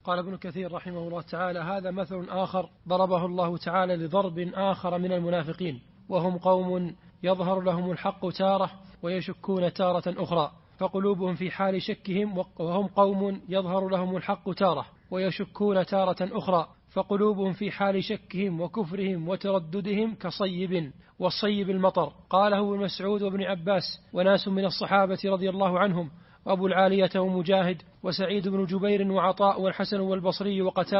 قال ابن كثير رحمه الله تعالى: هذا مثل آخر ضربه الله تعالى لضرب آخر من المنافقين، وهم قوم يظهر لهم الحق تارة ويشكون تارة أخرى، فقلوبهم في حال شكهم، وهم قوم يظهر لهم الحق تارة ويشكون تارة أخرى، فقلوبهم في حال شكهم وكفرهم وترددهم كصيب، والصيب المطر. قاله ابن مسعود وابن عباس وناس من الصحابة رضي الله عنهم، وأبو العالية ومجاهد وسعيد بن جبير وعطاء والحسن والبصري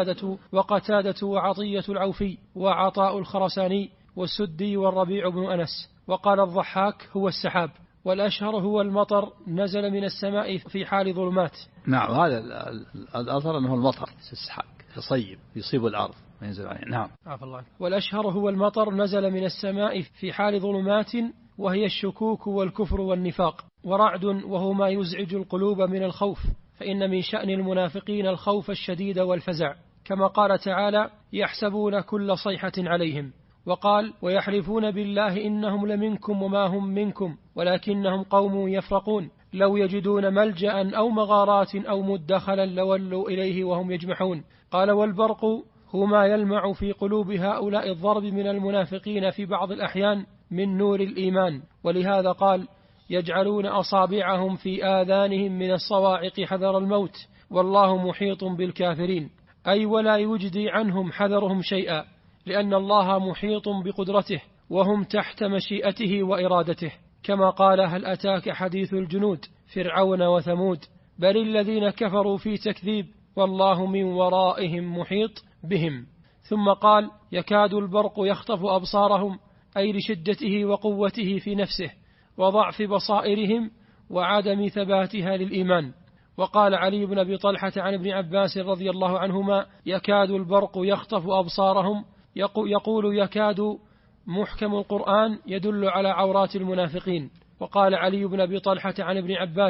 وقتادة وعطية العوفي وعطاء الخرساني والسدي والربيع بن أنس. وقال الضحاك: هو السحاب. والأشهر هو المطر نزل من السماء في حال ظلمات. نعم، هذا الأظهر أنه المطر السحاب يصيب يصيب الأرض وينزل عليه. نعم. والأشهر هو المطر نزل من السماء في حال ظلمات، وهي الشكوك والكفر والنفاق. ورعد وهو ما يزعج القلوب من الخوف، فإن من شأن المنافقين الخوف الشديد والفزع، كما قال تعالى: يحسبون كل صيحة عليهم. وقال: ويحلفون بالله إنهم لمنكم وما هم منكم ولكنهم قوم يفرقون، لو يجدون ملجأ أو مغارات أو مدخلا لولوا إليه وهم يجمحون. قال: والبرق هو ما يلمع في قلوب هؤلاء الضرب من المنافقين في بعض الأحيان من نور الإيمان. ولهذا قال: يجعلون أصابعهم في آذانهم من الصواعق حذر الموت والله محيط بالكافرين، أي ولا يجدي عنهم حذرهم شيئا، لأن الله محيط بقدرته وهم تحت مشيئته وإرادته، كما قال: هل أتاك حديث الجنود فرعون وثمود بل الذين كفروا في تكذيب والله من ورائهم محيط بهم. ثم قال: يكاد البرق يخطف أبصارهم، أي لشدته وقوته في نفسه وضعف بصائرهم وعدم ثباتها للإيمان. وقال علي بن أبي طلحة عن ابن عباس رضي الله عنهما: يكاد البرق يخطف أبصارهم، يقول يكاد محكم القرآن يدل على عورات المنافقين. وقال علي بن أبي طلحة عن ابن عباس: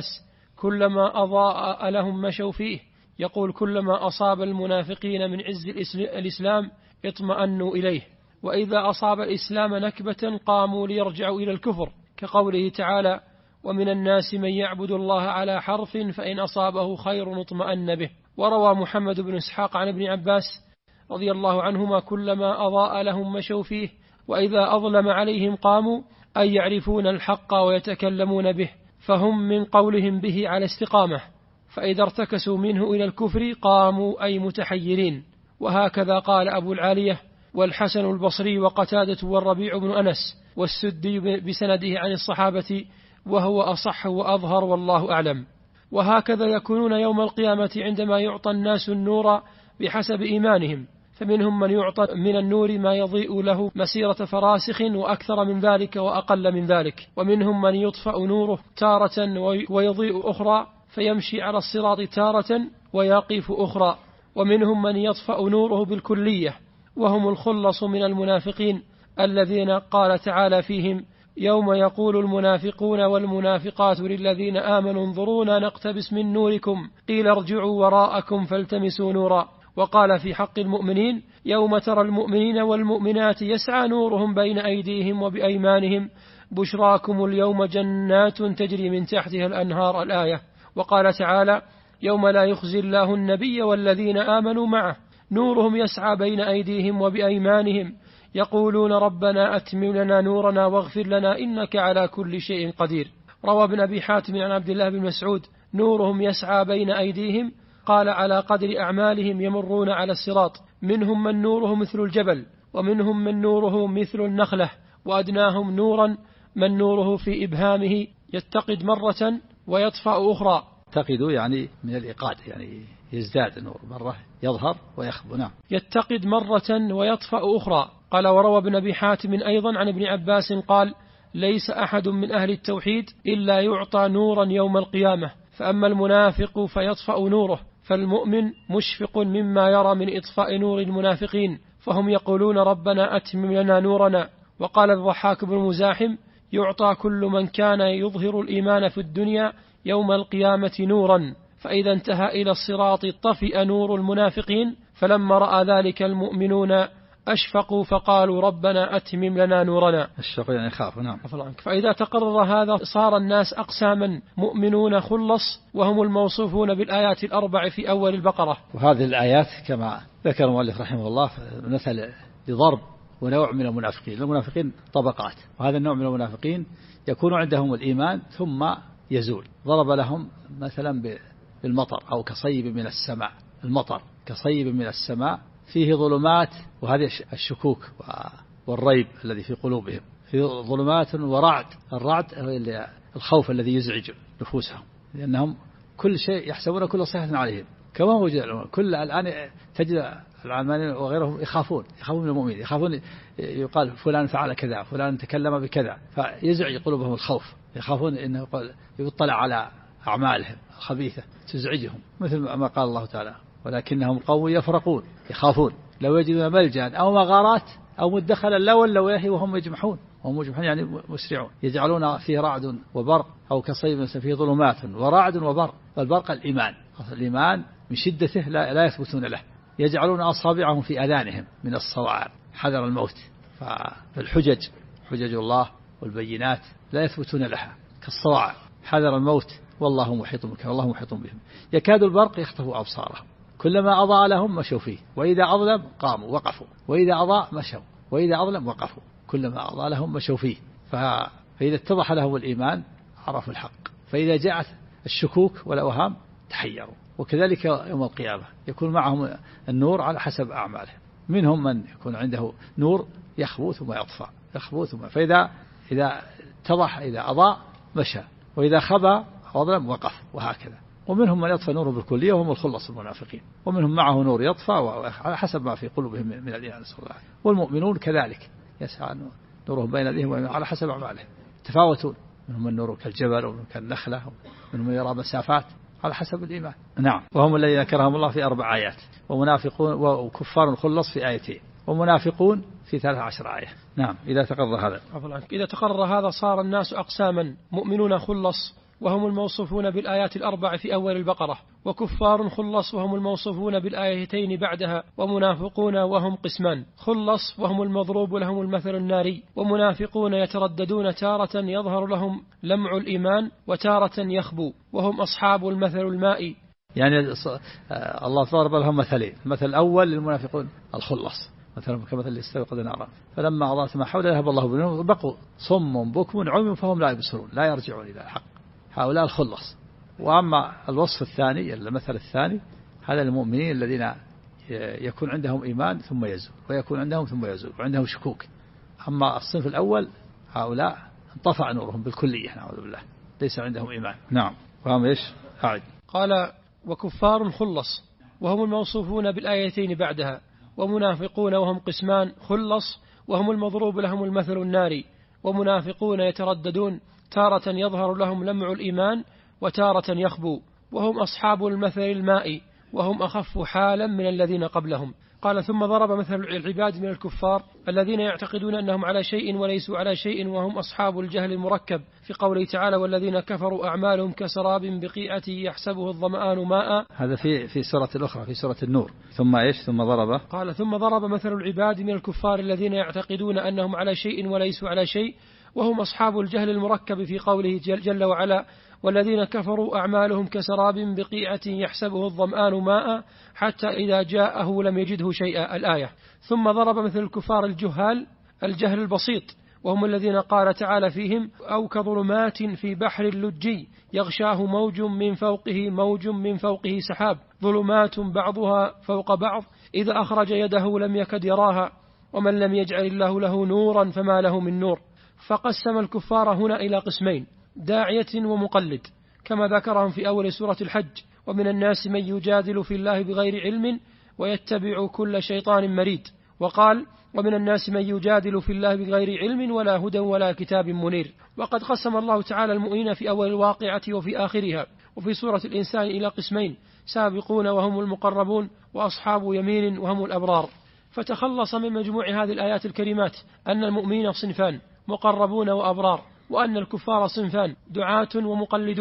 كلما أضاء لهم مشوا فيه، يقول كلما أصاب المنافقين من عز الإسلام اطمأنوا إليه، وإذا أصاب الإسلام نكبة قاموا ليرجعوا إلى الكفر، كقوله تعالى: ومن الناس من يعبد الله على حرف فإن أصابه خير اطمأن به. وروى محمد بن إسحاق عن ابن عباس رضي الله عنهما: كلما أضاء لهم مشوا فيه وإذا أظلم عليهم قاموا، أي يعرفون الحق ويتكلمون به، فهم من قولهم به على استقامة، فإذا ارتكسوا منه إلى الكفر قاموا أي متحيرين. وهكذا قال أبو العالية والحسن البصري وقتادة والربيع بن أنس والسدي بسنده عن الصحابة، وهو أصح وأظهر والله أعلم. وهكذا يكونون يوم القيامة عندما يعطى الناس النور بحسب إيمانهم، فمنهم من يعطى من النور ما يضيء له مسيرة فراسخ وأكثر من ذلك وأقل من ذلك، ومنهم من يطفأ نوره تارة ويضيء أخرى، فيمشي على الصراط تارة ويقف أخرى، ومنهم من يطفأ نوره بالكلية، وهم الخلص من المنافقين الذين قال تعالى فيهم: يوم يقول المنافقون والمنافقات للذين آمنوا انظرونا نقتبس من نوركم قيل ارجعوا وراءكم فالتمسوا نورا. وقال في حق المؤمنين: يوم ترى المؤمنين والمؤمنات يسعى نورهم بين أيديهم وبأيمانهم بشراكم اليوم جنات تجري من تحتها الأنهار، الآية. وقال تعالى: يوم لا يخزي الله النبي والذين آمنوا معه نورهم يسعى بين أيديهم وبأيمانهم يقولون ربنا أتمم لنا نورنا واغفر لنا إنك على كل شيء قدير. روى ابن أبي حاتم عن عبد الله بن مسعود: نورهم يسعى بين أيديهم، قال على قدر أعمالهم يمرون على الصراط، منهم من نوره مثل الجبل، ومنهم من نوره مثل النخلة، وأدناهم نورا من نوره في إبهامه يتقد مرة ويطفأ أخرى. يتقد يعني من الإيقاد، يعني يزداد النور، مرة يظهر ويخبو. نعم. يتقد مرة ويطفأ أخرى. قال وروى ابن أبي حاتم أيضا عن ابن عباس قال: ليس أحد من أهل التوحيد إلا يعطى نورا يوم القيامة، فأما المنافق فيطفأ نوره، فالمؤمن مشفق مما يرى من إطفاء نور المنافقين، فهم يقولون ربنا أتمم لنا نورنا. وقال الضحاك بن مزاحم: يعطى كل من كان يظهر الإيمان في الدنيا يوم القيامة نورا، فإذا انتهى إلى الصراط طفئ نور المنافقين، فلما رأى ذلك المؤمنون أشفقوا فقالوا ربنا أتمم لنا نورنا. الشفق يعني خافوا. نعم. فإذا تقرر هذا صار الناس أقساما: مؤمنون خلص وهم الموصوفون بالآيات الأربع في أول البقرة. وهذه الآيات كما ذكر المؤلف رحمه الله مثل لضرب ونوع من المنافقين. المنافقين طبقات، وهذا النوع من المنافقين يكون عندهم الإيمان ثم يزول. ضرب لهم مثلا بالمطر أو كصيب من السماء. المطر كصيب من السماء فيه ظلمات، وهذه الشكوك والريب الذي في قلوبهم، في ظلمات ورعد. الرعد الخوف الذي يزعج نفوسهم، لأنهم كل شيء يحسبون كل صيحة عليهم. كما وجد كل الآن تجد العلمانيين وغيرهم يخافون من المؤمنين، يخافون يقال فلان فعل كذا، فلان تكلم بكذا، فيزعج قلوبهم الخوف. يخافون إنه يطلع على أعمالهم الخبيثة تزعجهم، مثل ما قال الله تعالى: ولكنهم قوم يفرقون. يخافون لو يجدون ملجأ أو مغارات أو مدخلا لولوا إليه وهم يجمحون. يعني مسرعون. يجعلون فيه رعد وبرق أو كصيب فيه ظلمات ورعد وبرق. والبرق الإيمان من شدته لا يثبتون له. يجعلون أصابعهم في أذانهم من الصواعق حذر الموت. فالحجج حجج الله والبينات لا يثبتون لها كالصواعق حذر الموت. والله محيط بك، والله محيط بهم. يكاد البرق يخطف أبصارهم، كلما أضاء لهم مشوا فيه، وإذا أظلم قاموا وقفوا، وإذا أضاء مشوا، وإذا أظلم وقفوا، كلما أضاء لهم مشوا فيه. فإذا اتضح لهم الإيمان عرفوا الحق، فإذا جاءت الشكوك والأوهام تحيروا. وكذلك يوم القيامة يكون معهم النور على حسب أعمالهم. منهم من يكون عنده نور يخبو ثم يطفى، يخبو ثم، فإذا اتضح إذا أضاء مشى، وإذا خبى وظلم وقف، وهكذا. ومنهم من يطفى نوره بالكلية وهم الخلص المنافقين، ومنهم معه نور يطفى على حسب ما في قلوبهم من الإيمان. والمؤمنون كذلك يسعى نورهم بين أيديهم على حسب أعمالهم، تفاوتون. منهم النور كالجبل، ومنهم كالنخلة، ومنهم يرى مسافات على حسب الإيمان. نعم. وهم الذين ذكرهم الله في 4 آيات، ومنافقون وكفار خلص في 2 ومنافقون في 13 آية. نعم. إذا تقرر هذا صار الناس أقساما: مؤمنون خلص وهم الموصوفون بالآيات الأربع في أول البقرة، وكفار خلص وهم الموصوفون بالآيتين بعدها، ومنافقون وهم قسمان: خلص وهم المضروب لهم المثل الناري، ومنافقون يترددون تارة يظهر لهم لمع الإيمان وتارة يخبو، وهم أصحاب المثل المائي. يعني الله ضرب لهم مثلين: المثل الأول للمنافقون الخلص، مثلا كمثل اللي استيقظ نارا فلما أضاءت ما حوله ذهب الله بنورهم بقوا صم بكم عمي فهم لا يبصرون لا يرجعون إلى الحق. هؤلاء الخلص. وأما الوصف الثاني، المثل الثاني، هذا المؤمنين الذين يكون عندهم إيمان ثم يزول، ويكون عندهم ثم يزول، وعندهم شكوك. أما الصنف الأول هؤلاء انطفأ نورهم بالكلية، نعوذ بالله، ليس عندهم إيمان. نعم. وهم إيش؟ أعد. قال: وكفار خلص وهم الموصوفون بالآيتين بعدها، ومنافقون وهم قسمان: خلص وهم المضروب لهم المثل الناري، ومنافقون يترددون تارة يظهر لهم لمع الإيمان وتارة يخبو، وهم أصحاب المثل المائي، وهم أخف حالا من الذين قبلهم. قال: ثم ضرب مثل العباد من الكفار الذين يعتقدون أنهم على شيء وليسوا على شيء، وهم أصحاب الجهل المركب، في قوله تعالى: والذين كفروا أعمالهم كسراب بقيعة يحسبه الظمآن ماء. هذا في سورة الأخرى، في سورة النور. ثم إيش؟ ثم ضرب. قال: ثم ضرب مثل العباد من الكفار الذين يعتقدون أنهم على شيء وليسوا على شيء، وهم أصحاب الجهل المركب، في قوله جل وعلا: والذين كفروا أعمالهم كسراب بقيعة يحسبه الظمآن ماء حتى إذا جاءه لم يجده شيئا. الآية. ثم ضرب مثل الكفار الجهال الجهل البسيط، وهم الذين قال تعالى فيهم: أو كظلمات في بحر اللجي يغشاه موج من فوقه موج من فوقه سحاب ظلمات بعضها فوق بعض إذا أخرج يده لم يكد يراها ومن لم يجعل الله له نورا فما له من نور. فقسم الكفار هنا إلى قسمين: داعية ومقلد، كما ذكرهم في أول سورة الحج: ومن الناس من يجادل في الله بغير علم ويتبع كل شيطان مريد. وقال: ومن الناس من يجادل في الله بغير علم ولا هدى ولا كتاب منير. وقد قسم الله تعالى المؤمنين في أول الواقعة وفي آخرها وفي سورة الإنسان إلى قسمين: سابقون وهم المقربون، وأصحاب يمين وهم الأبرار. فتخلص من مجموع هذه الآيات الكريمات أن المؤمنين صنفان: مقربون وأبرار، وأن الكفار صنفان: دعاة ومقلدون،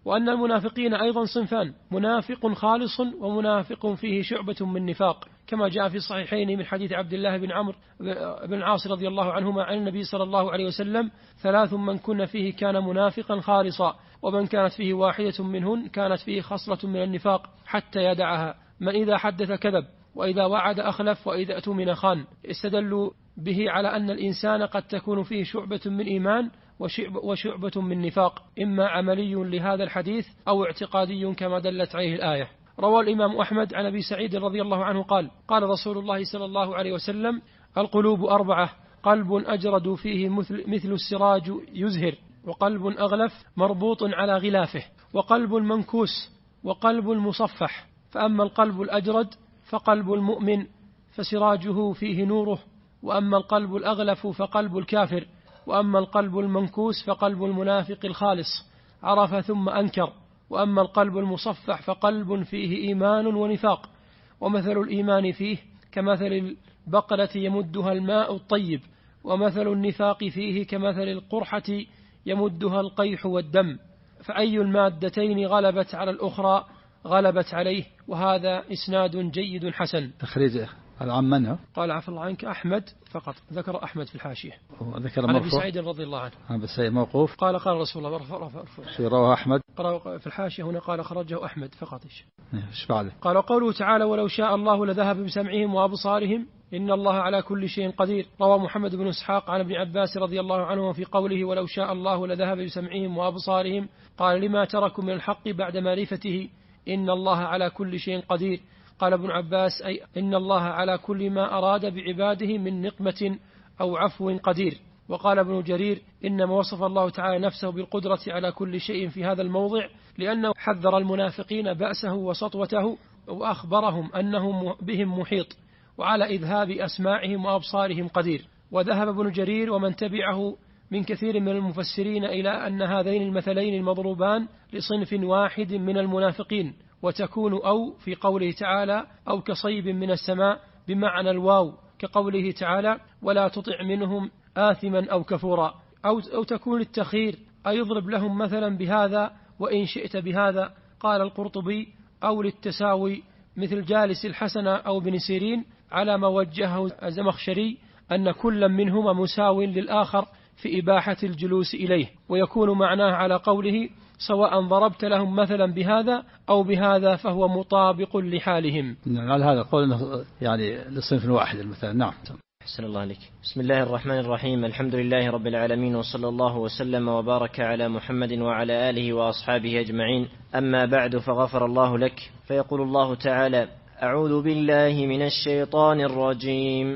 وأن المنافقين أيضا صنفان: منافق خالص ومنافق فيه شعبة من نفاق، كما جاء في الصحيحين من حديث عبد الله بن عمرو بن العاص رضي الله عنهما عن النبي صلى الله عليه وسلم: 3 من كن فيه كان منافقا خالصا، ومن كانت فيه واحدة منهن كانت فيه خصلة من النفاق حتى يدعها: من إذا حدث كذب، وإذا وعد أخلف، وإذا أتمن خان. استدلوا به على أن الإنسان قد تكون فيه شعبة من إيمان وشعبة من نفاق، إما عملي لهذا الحديث أو اعتقادي كما دلت عليه الآية. روى الإمام أحمد عن أبي سعيد رضي الله عنه قال: قال رسول الله صلى الله عليه وسلم: القلوب 4: قلب أجرد فيه مثل السراج يزهر، وقلب أغلف مربوط على غلافه، وقلب منكوس، وقلب مصفح. فأما القلب الأجرد فقلب المؤمن فسراجه فيه نوره، وأما القلب الأغلف فقلب الكافر، وأما القلب المنكوس فقلب المنافق الخالص عرف ثم أنكر، وأما القلب المصفح فقلب فيه إيمان ونفاق. ومثل الإيمان فيه كمثل البقلة يمدها الماء الطيب، ومثل النفاق فيه كمثل القرحة يمدها القيح والدم، فأي المادتين غلبت على الأخرى غلبت عليه. وهذا إسناد جيد حسن. تخريج عن من؟ قال عفى الله عنك أحمد فقط، ذكر أحمد في الحاشية. ذكر عن أبي سعيد رضي الله عنه. عن أبي سعيد موقوف. قال رسول الله رواه أحمد. قرأ في الحاشية هنا قال خرجه أحمد فقط. إيش بعده؟ قال قوله تعالى: ولو شاء الله لذهب بسمعهم وأبصارهم إن الله على كل شيء قدير. روى محمد بن إسحاق عن ابن عباس رضي الله عنه في قوله: ولو شاء الله لذهب بسمعهم وأبصارهم، قال: لما تركوا من الحق بعد معرفته إن الله على كل شيء قدير. قال ابن عباس: أي إن الله على كل ما أراد بعباده من نقمة أو عفو قدير. وقال ابن جرير: إنما وصف الله تعالى نفسه بالقدرة على كل شيء في هذا الموضع لأنه حذر المنافقين بأسه وسطوته، وأخبرهم أنه بهم محيط، وعلى إذهاب أسماعهم وأبصارهم قدير. وذهب ابن جرير ومن تبعه من كثير من المفسرين إلى أن هذين المثلين المضروبان لصنف واحد من المنافقين، وتكون أو في قوله تعالى: أو كصيب من السماء بمعنى الواو، كقوله تعالى: ولا تطع منهم آثما أو كفورا، أو تكون للتخير أي يضرب لهم مثلا بهذا وإن شئت بهذا. قال القرطبي: أو للتساوي مثل جالس الحسن أو بن سيرين، على ما وجهه الزمخشري أن كل منهما مساو للآخر في إباحة الجلوس إليه، ويكون معناه على قوله: سواء ضربت لهم مثلا بهذا أو بهذا فهو مطابق لحالهم. على هذا قول يعني لصنف واحد المثال. نعم. أحسن الله عليك. بسم الله الرحمن الرحيم. الحمد لله رب العالمين، وصلى الله وسلم وبارك على محمد وعلى آله وأصحابه أجمعين. أما بعد، فغفر الله لك. فيقول الله تعالى: أعوذ بالله من الشيطان الرجيم.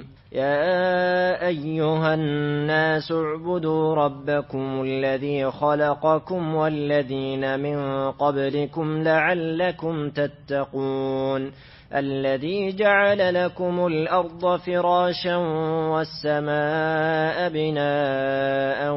يا أيها الناس اعبدوا ربكم الذي خلقكم والذين من قبلكم لعلكم تتقون الذي جعل لكم الأرض فراشا والسماء بناء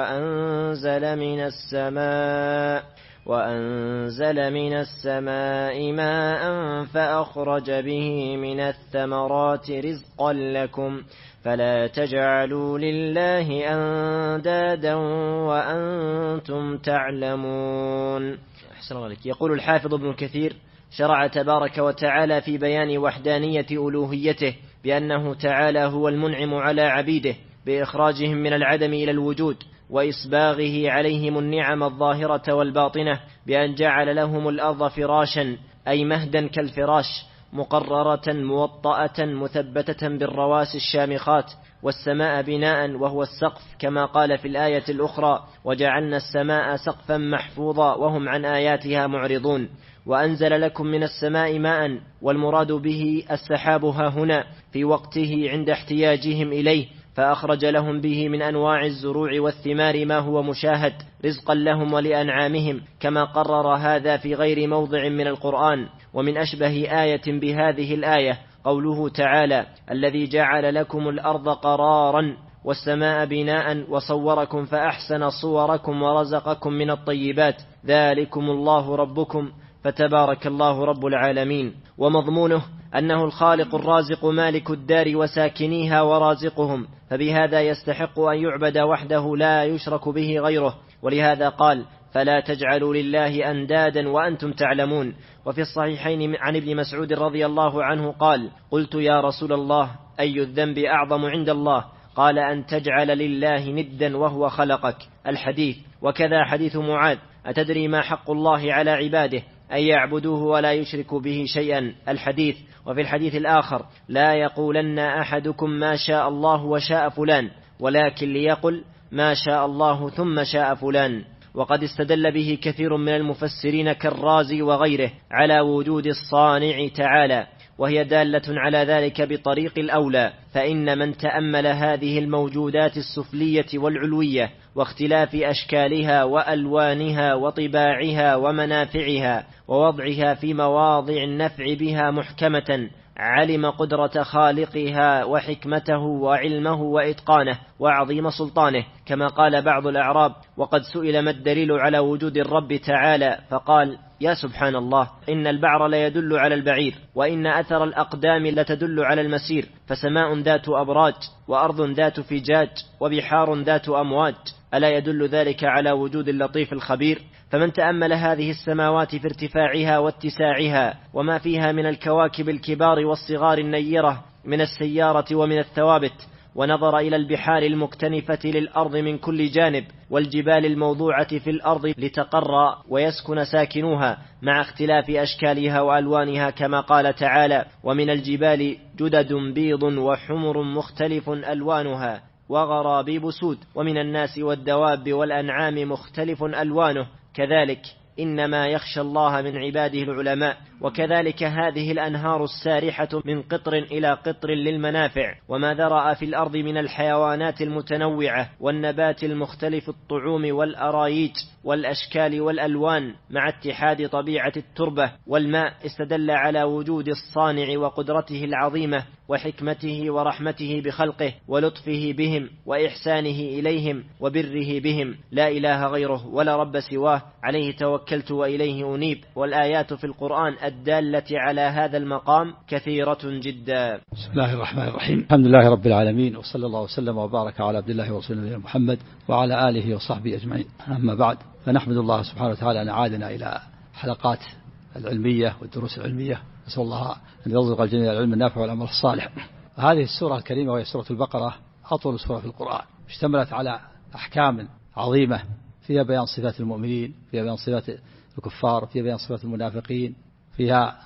وأنزل من السماء ماء فأخرج به من الثمرات رزقا لكم فلا تجعلوا لله أندادا وأنتم تعلمون. أحسن الله عليك. يقول الحافظ ابن كثير: شرع تبارك وتعالى في بيان وحدانية ألوهيته بأنه تعالى هو المنعم على عبيده بإخراجهم من العدم إلى الوجود، وإسباغه عليهم النعم الظاهرة والباطنة بأن جعل لهم الأرض فراشا أي مهدا كالفراش، مقررة موطأة مثبتة بالرواسي الشامخات، والسماء بناء وهو السقف، كما قال في الآية الأخرى: وجعلنا السماء سقفا محفوظا وهم عن آياتها معرضون. وأنزل لكم من السماء ماء، والمراد به السحاب ها هنا في وقته عند احتياجهم إليه، فأخرج لهم به من أنواع الزروع والثمار ما هو مشاهد رزقا لهم ولأنعامهم، كما قرر هذا في غير موضع من القرآن. ومن أشبه آية بهذه الآية قوله تعالى: الذي جعل لكم الأرض قرارا والسماء بناء وصوركم فأحسن صوركم ورزقكم من الطيبات ذلكم الله ربكم فتبارك الله رب العالمين. ومضمونه أنه الخالق الرازق مالك الدار وساكنيها ورازقهم، فبهذا يستحق أن يعبد وحده لا يشرك به غيره. ولهذا قال: فلا تجعلوا لله أندادا وأنتم تعلمون. وفي الصحيحين عن ابن مسعود رضي الله عنه قال: قلت يا رسول الله أي الذنب أعظم عند الله؟ قال: أن تجعل لله ندا وهو خلقك. الحديث. وكذا حديث معاذ: أتدري ما حق الله على عباده؟ أن يعبدوه ولا يشركوا به شيئا. الحديث. وفي الحديث الآخر: لا يقولن أحدكم ما شاء الله وشاء فلان، ولكن ليقل ما شاء الله ثم شاء فلان. وقد استدل به كثير من المفسرين كالرازي وغيره على وجود الصانع تعالى، وهي دالة على ذلك بطريق الأولى، فإن من تأمل هذه الموجودات السفلية والعلوية واختلاف أشكالها وألوانها وطباعها ومنافعها ووضعها في مواضع النفع بها محكمة، علم قدرة خالقها وحكمته وعلمه وإتقانه وعظيم سلطانه، كما قال بعض الأعراب: وقد سئل ما الدليل على وجود الرب تعالى؟ فقال: يا سبحان الله، إن البعر لا يدل على البعير، وإن أثر الأقدام لتدل على المسير، فسماء ذات أبراج، وأرض ذات فجاج، وبحار ذات أمواج، ألا يدل ذلك على وجود اللطيف الخبير؟ فمن تأمل هذه السماوات في ارتفاعها واتساعها وما فيها من الكواكب الكبار والصغار النيرة من السيارة ومن الثوابت، ونظر إلى البحار المكتنفة للأرض من كل جانب، والجبال الموضوعة في الأرض لتقر ويسكن ساكنوها مع اختلاف أشكالها وألوانها، كما قال تعالى: ومن الجبال جدد بيض وحمر مختلف ألوانها وغرابيب سود، ومن الناس والدواب والأنعام مختلف ألوانه، كذلك إنما يخشى الله من عباده العلماء. وكذلك هذه الأنهار السارحة من قطر إلى قطر للمنافع، وما ذرأ في الأرض من الحيوانات المتنوعة والنبات المختلف الطعوم والأرايج والأشكال والألوان، مع اتحاد طبيعة التربة والماء، استدل على وجود الصانع وقدرته العظيمة وحكمته ورحمته بخلقه ولطفه بهم وإحسانه إليهم وبره بهم، لا إله غيره ولا رب سواه، عليه توكلت وإليه أنيب. والآيات في القرآن الدالة على هذا المقام كثيرة جدا. بسم الله الرحمن الرحيم. الحمد لله رب العالمين، وصلى الله وسلم وبارك على عبد الله ورسوله محمد وعلى آله وصحبه أجمعين. أما بعد، فنحمد الله سبحانه وتعالى أن عادنا إلى حلقات العلمية والدروس العلمية، نسأل الله أن يرزق الجميع العلم النافع والعمل الصالح. هذه السورة الكريمة وهي سورة البقرة أطول سورة في القرآن، اشتملت على أحكام عظيمة فيها بيان صفات المؤمنين، فيها بيان صفات الكفار، فيها بيان صفات المنافقين، فيها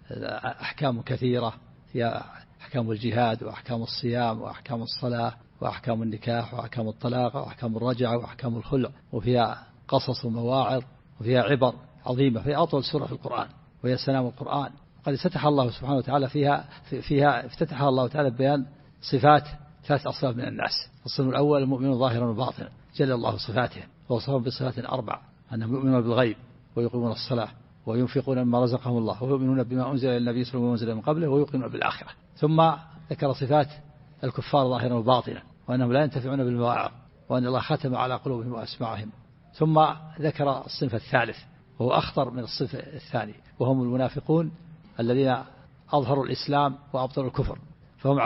أحكام كثيرة، فيها أحكام الجهاد وأحكام الصيام وأحكام الصلاة وأحكام النكاح وأحكام الطلاق وأحكام الرجعة وأحكام الخلع، وفيها قصص ومواعظ، وفيها عبر عظيمة. فهي أطول سورة في القرآن وهي سلام القرآن. قد افتتح الله سبحانه وتعالى فيها افتتح الله تعالى بيان صفات 3 أصناف من الناس. الصنف الأول المؤمنون ظاهرا وباطنا، جل الله صفاتهم ووصفهم بصفات 4: أنهم يؤمنون بالغيب ويقيمون الصلاة وينفقون مما رزقهم الله ويؤمنون بما أنزل إلى النبي صلى الله عليه وسلم من قبله ويقيمون بالآخرة. ثم ذكر صفات الكفار ظاهرا وباطنا، وأنهم لا ينتفعون بالمواعظ، وأن الله ختم على قلوبهم وأسماعهم. ثم ذكر الصنف الثالث وهو أخطر من الصنف الثاني، وهم المنافقون الذين أظهروا الإسلام وأبطلوا الكفر، فهم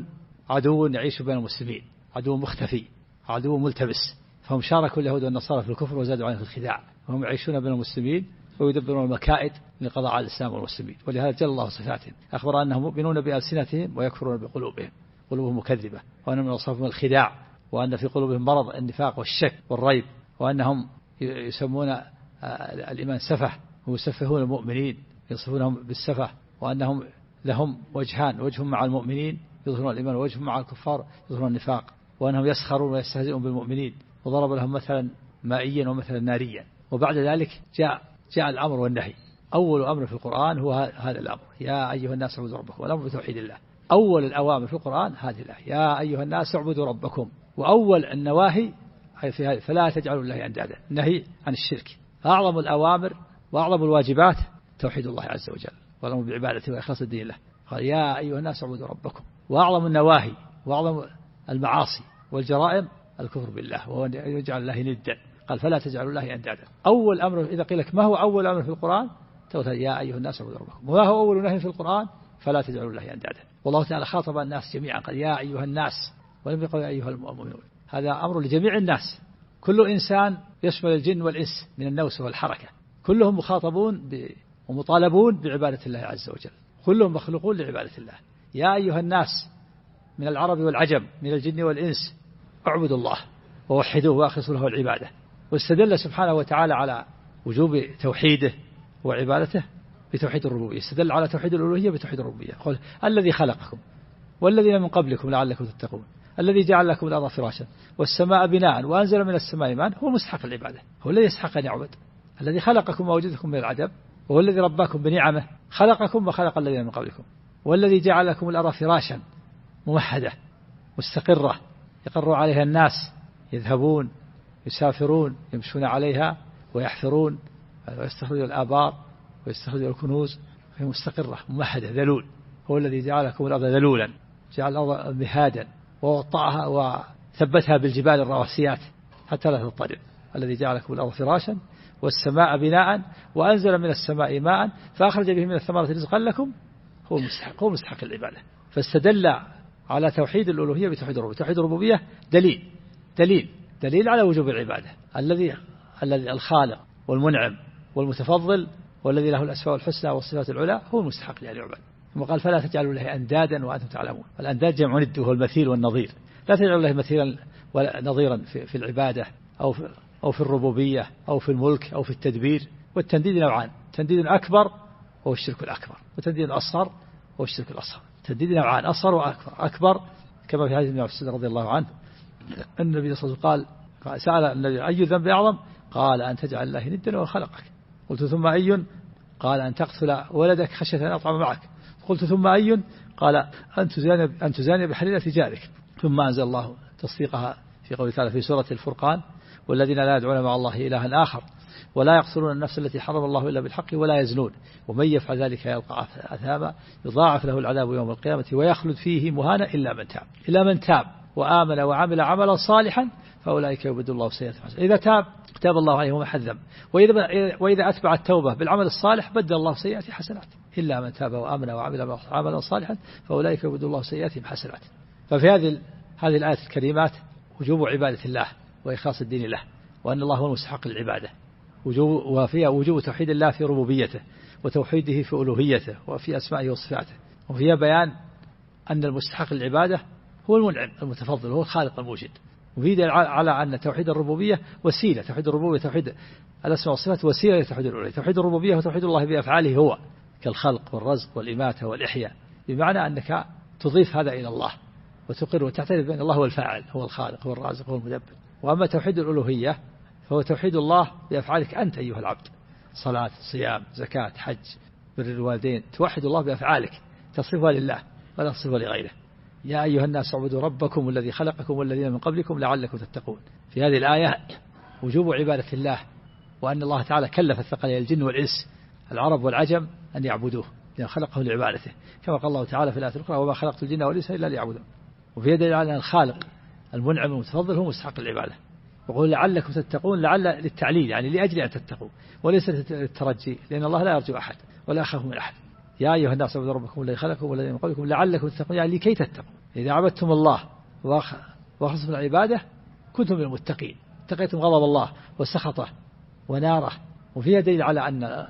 عدو يعيش بين المسلمين، عدو مختفي، عدو ملتبس، فهم شاركوا اليهود والنصارى في الكفر وزادوا عليهم في الخداع، وهم يعيشون بين المسلمين ويدبرون المكائد للقضاء على الإسلام والمسلمين. ولهذا جل الله صفاتهم، أخبر أنهم مؤمنون بألسنتهم ويكفرون بقلوبهم، قلوبهم مكذبة، وأن من أوصافهم الخداع، وأن في قلوبهم مرض النفاق والشك والريب، وأنهم يسمون الإيمان سفه ويسفهون المؤمنين، يصفونهم بالسفه، وأنهم لهم وجهان: وجه مع المؤمنين يظهرون الإيمان، ووجه مع الكفار يظهرون النفاق، وأنهم يسخرون ويستهزئون بالمؤمنين، وضرب لهم مثلا مائيا ومثلا ناريا. وبعد ذلك جاء الأمر والنهي. أول أمر في القرآن هو هذا الأمر: يا أيها الناس اعبدوا ربكم، والأمر بتوحيد الله. أول الأوامر في القرآن هذه الآية: يا أيها الناس اعبدوا ربكم. وأول النواهي في هذه: فلا تجعلوا لله أندادا، النهي عن الشرك. أعظم الأوامر وأعظم الواجبات توحيد الله عز وجل والأمر بعبادته وإخلاص الدين له. قال: يا أيها الناس اعبدوا ربكم. وأعظم النواهي وأعظم المعاصي والجرائم الكفر بالله وهو يجعل الله ندا. قال: فلا تجعلوا الله أندادا. أول أمر، إذا قيل لك ما هو أول أمر في القرآن، تقول: يا أيها الناس اعبدوا ربكم. وما هو أول نهي في القرآن؟ فلا تجعلوا الله أندادا. والله تعالى خاطب الناس جميعا، قال: يا أيها الناس، ولم يقل يا أيها المؤمنون. هذا أمر لجميع الناس، كل إنسان يشمل الجن والإنس من النوس والحركة، كلهم مخاطبون ومطالبون بعبادة الله عز وجل، كلهم مخلوقون لعبادة الله. يا أيها الناس من العرب والعجم من الجن والإنس اعبدوا الله ووحدوه وأخلصوا له العبادة. واستدل سبحانه وتعالى على وجوب توحيده وعبادته بتوحيد الربوبية، استدل على توحيد الألوهية بتوحيد الربوبية، قال الذي خلقكم والذين من قبلكم لعلكم تتقون الذي جعل لكم الأرض فراشا والسماء بناء وأنزل من السماء ماء هو مستحق العبادة، هو الذي يستحق أن يعبد، الذي خلقكم ووجدكم من العدم، وهو الذي رباكم بنعمه خلقكم وخلق الذين من قبلكم، والذي جعل لكم الأرض فراشا ممهدة مستقرة يقر عليها الناس يذهبون يسافرون يمشون عليها ويحفرون ويستخرجوا الآبار ويستخرجوا الكنوز، هي مستقرة ممهدة ذلول. هو الذي جعل لكم الأرض ذلولا، جعل الأرض مهادا ووطأها وثبتها بالجبال الرواسيات حتى لا تضطرب، الذي جعل لكم الأرض فراشا والسماء بناء وأنزل من السماء ماء فأخرج به من الثمرات رزقا لكم، هو مستحق العبادة. فاستدل على توحيد الألوهية بتوحيد الربوبية. توحيد الربوبية دليل على وجوب العبادة، الذي الخالق والمنعم والمتفضل والذي له الأسماء الحسنى والصفات العلى هو المستحق لأن يعبد. ثم قال فلا تجعلوا له أندادا وأنتم تعلمون. الأنداد جمع ند وهو المثيل والنظير، لا تجعلوا له مثيلا ولا نظيرا في العبادة أو في الربوبية أو في الملك أو في التدبير. والتنديد نوعان، تنديد أكبر وهو الشرك الأكبر، وتنديد أصغر وهو الشرك الأصغر. تنديد نوعان، أصغر وأكبر. أكبر كما في حديث ابن عباس رضي الله عنه النبي صلى الله عليه وسلم قال سأل النبي أي ذنب أعظم؟ قال أن تجعل الله ندا وخلقك. قلت ثم أي؟ قال أن تقتل ولدك خشية أن أطعم معك. قلت ثم أي؟ قال أن تزاني بحليلة جارك. ثم أنزل الله تصديقها في قوله تعالى في سورة الفرقان والذين لا يدعون مع الله إلها آخر ولا يقتلون النفس التي حرم الله إلا بالحق ولا يزنون ومن يفعل ذلك يلقى أثاما يضاعف له العذاب يوم القيامة ويخلد فيه مهانا إلا من تاب وآمن وعمل عملا صالحا فأولئك يبدل الله سيئات حسنات. إذا تاب الله عليه وما حذب، وإذا أتبع التوبة بالعمل الصالح بدل الله سيئات حسنات. إلا من تاب وآمن وعمل عملا صالحا فأولئك يبدل الله سيئاتهم حسنات. ففي هذه الآيات الكريمات وجوب عبادة الله وإخلاص الدين له، وأن الله هو المستحق للعبادة، وفيها وجوب توحيد الله في ربوبيته وتوحيده في ألوهيته وفي أسمائه وصفاته، وفيها بيان أن المستحق للعبادة هو المنعم المتفضل، هو الخالق الموجد. وفي دليل على أن توحيد الربوبية وسيلة، توحيد الربوبية توحيد الأسماء والصفات وسيلة لتوحيد الألوهية. توحيد الربوبية وتوحيد الله بأفعاله هو كالخلق والرزق والإماتة والإحياء، بمعنى أنك تضيف هذا إلى الله وتقر وتعترف بأن الله هو الفاعل، هو الخالق، هو الرازق، هو المدبر. وأما توحيد الألوهية فهو توحيد الله بأفعالك أنت أيها العبد، صلاة، صيام، زكاة، حج، بر الوالدين، توحد الله بأفعالك تصرفها لله ولا تصرفها لغيره. يا أيها الناس اعبدوا ربكم الذي خلقكم والذين من قبلكم لعلكم تتقون. في هذه الآية وجوب عبادة الله، وأن الله تعالى كلف الثقلين الجن والإنس العرب والعجم أن يعبدوه لأن خلقهم لعبادته، كما قال الله تعالى في الآية الأخرى وما خلقت الجن والإنس إلا ليعبدون. وفي دليل على أن الخالق المنعم المتفضل هو مستحق العبادة. وقول لعلكم تتقون، لعل للتعليل يعني لأجل أن تتقوا، وليس للترجي، لأن الله لا يرجو أحد ولا يخاف من أحد. يا أيها الناس اعبدوا ربكم الذي خلقكم والذين من قبلكم لعلكم تتقون، يعني لكي تتقوا. إذا عبدتم الله وأخلصتم العبادة كنتم من المتقين، اتقيتم غضب الله وسخطه وناره. وفيها دليل على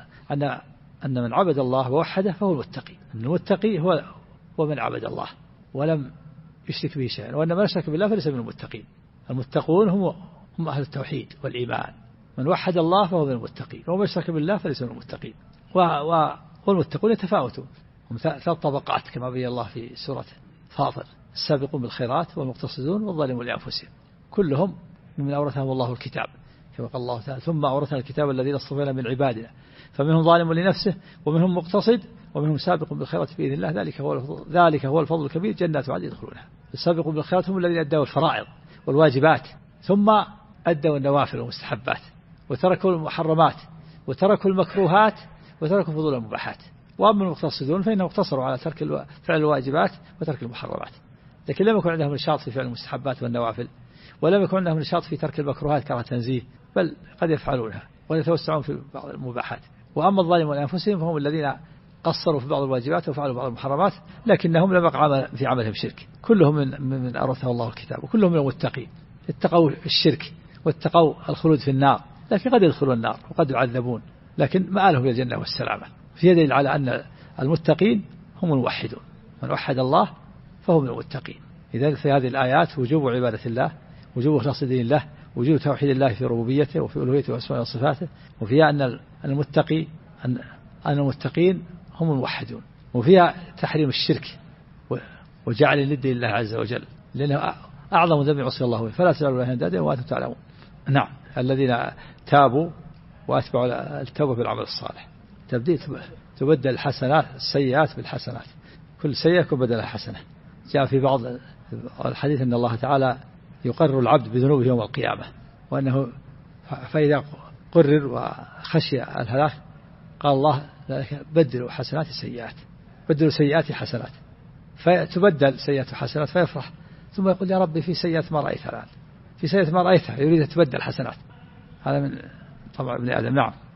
أن من عبد الله ووحده فهو المتقي. المتقي هو من عبد الله ولم يشرك به شيئا، وأن من أشرك بالله فليس من المتقين. المتقون هم أهل التوحيد والإيمان، من وحد الله فهو من المتقين، ومن أشرك بالله فليس من المتقين. والمتقون يتفاوتون، هم 3 طبقات كما بين الله في سورة فاطر: السابقون بالخيرات والمقتصدون والظالمون لأنفسهم، كلهم من أورثهم الله الكتاب، كما قال الله تعالى: ثم أورثنا الكتاب الذين اصطفينا من عبادنا فمنهم ظالم لنفسه ومنهم مقتصد ومنهم سابق بالخيرات بإذن الله، ذلك هو الفضل الكبير، جنات عدن يدخلونها. السابقون بالخيرات هم الذين أدوا الفرائض والواجبات ثم أدوا النوافل والمستحبات وتركوا المحرمات وتركوا المكروهات وتركوا فضول المباحات. وأما المقتصدون فإنهم اقتصروا على ترك فعل الواجبات وترك المحرمات، لكن لم يكن عندهم نشاط في فعل المستحبات والنوافل، ولم يكن عندهم نشاط في ترك المكروهات كراهة تنزيه، بل قد يفعلونها ويتوسعون في بعض المباحات. وأما الظالمون لأنفسهم فهم الذين قصروا في بعض الواجبات وفعلوا بعض المحرمات، لكنهم لم يقع في عملهم شرك. كلهم من أورثه الله الكتاب، وكلهم من المتقين، اتقوا الشرك واتقوا الخلود في النار، لكن قد يدخلون النار وقد يعذبون، لكن مآلهم إلى الجنة والسلامة. في دليل على أن المتقين هم الموحدون، من وحد الله فهم المتقين. إذن في هذه الآيات وجوب عبادة الله، وجوب إخلاص دين الله، وجوب توحيد الله في ربوبيته وفي ألوهيته وأسمائه وصفاته، وفيها أن المتقين هم الموحدون، وفيها تحريم الشرك وجعل الند لله عز وجل، لأنه أعظم ذنب عصي الله به، فلا تجعلوا الله أندادا وأنتم تعلمون. نعم، الذين تابوا وأتبعوا التوبة بالعمل الصالح. تبدل الحسنات السيئات بالحسنات، كل سيئة يكون بدلها حسنة. جاء في بعض الحديث أن الله تعالى يقرر العبد بذنوبه يوم القيامة، وأنه فإذا قرر وخشي الهلاك قال الله ذلك بدلوا حسنات سيئات، بدلوا سيئات حسنات، فتبدل سيئات حسنات فيفرح، ثم يقول يا ربي في سيئة ما رأيتها الآن، في سيئة ما رأيتها، يريد تبدل حسنات. هذا من طبع ابن آدم. نعم.